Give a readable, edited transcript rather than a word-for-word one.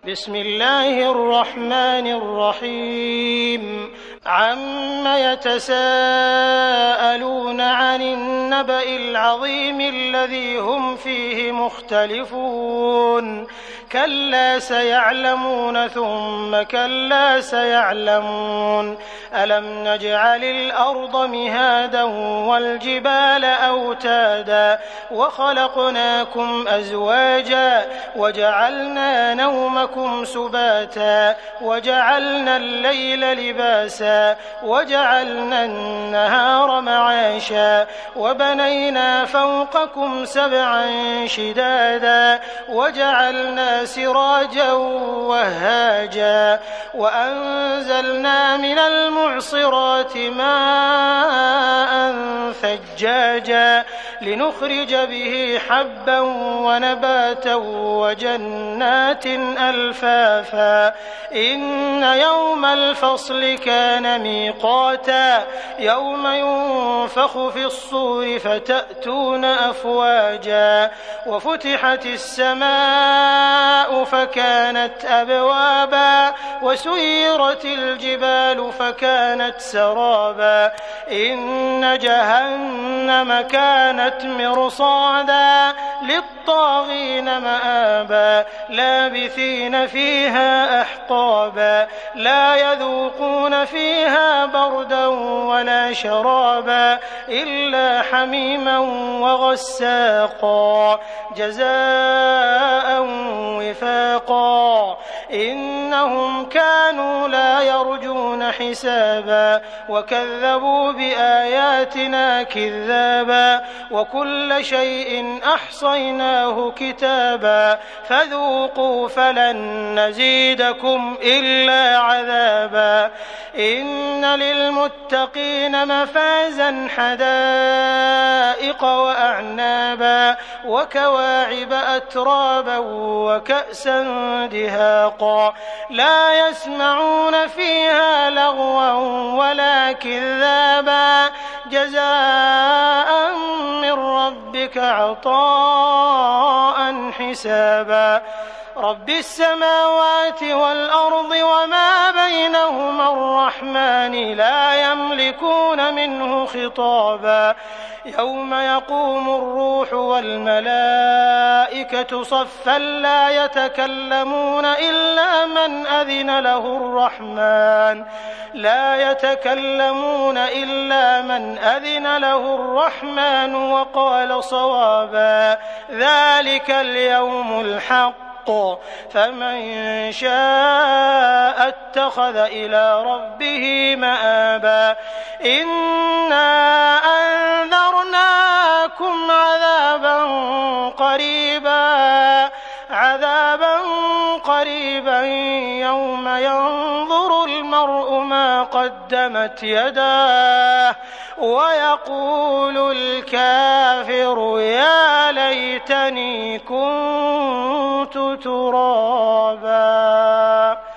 بسم الله الرحمن الرحيم عم يتساءلون عن النبأ العظيم الذي هم فيه مختلفون كلا سيعلمون ثم كلا سيعلمون ألم نجعل الأرض مهادا والجبال أوتادا وخلقناكم أزواجا وجعلنا نومكم سباتا وجعلنا الليل لباسا وجعلنا النهار معاشا وبنينا فوقكم سبعا شدادا وجعلنا سراجا وهاجا وأنزلنا من المعصرات ماء ثجاجا لنخرج به حبا ونباتا وجنات ألفافا إن يوم الفصل كان ميقاتا يوم ينفخ في الصور فتأتون أفواجا وفتحت السماء فكانت أبوابا وسيرت الجبال فكانت سرابا إن جهنم كانت مرصادا للطاغين مآبا لابثين فيها أحقابا لا يذوقون فيها بردا ولا شرابا إلا حميما وغساقا جزاء وفاقا إنهم كانوا لا يرجون حسابا وكذبوا بآياتنا كذابا وكل شيء أحصيناه كتابا فذوقوا فلن نزيدكم إلا عذابا إن للمتقين مفازا حدائق وأعنابا وكواعب أترابا وكأسا دهاقا لا يسمعون فيها لغوا ولا كذابا جزاء من ربك عطاء حسابا رب السماوات والأرض وما بينهما الرحمن لا يملكون منه خطابا يوم يقوم الروح والملائكة صفا لا يتكلمون إلا من أذن له الرحمن وقال صوابا ذلك اليوم الحق فمن شاء اتخذ إلى ربه مآبا إنا أنذرناكم عذابا قريبا يوم ينظر المرء ما قدمت يداه ويقول الكافر يا ليتني كنت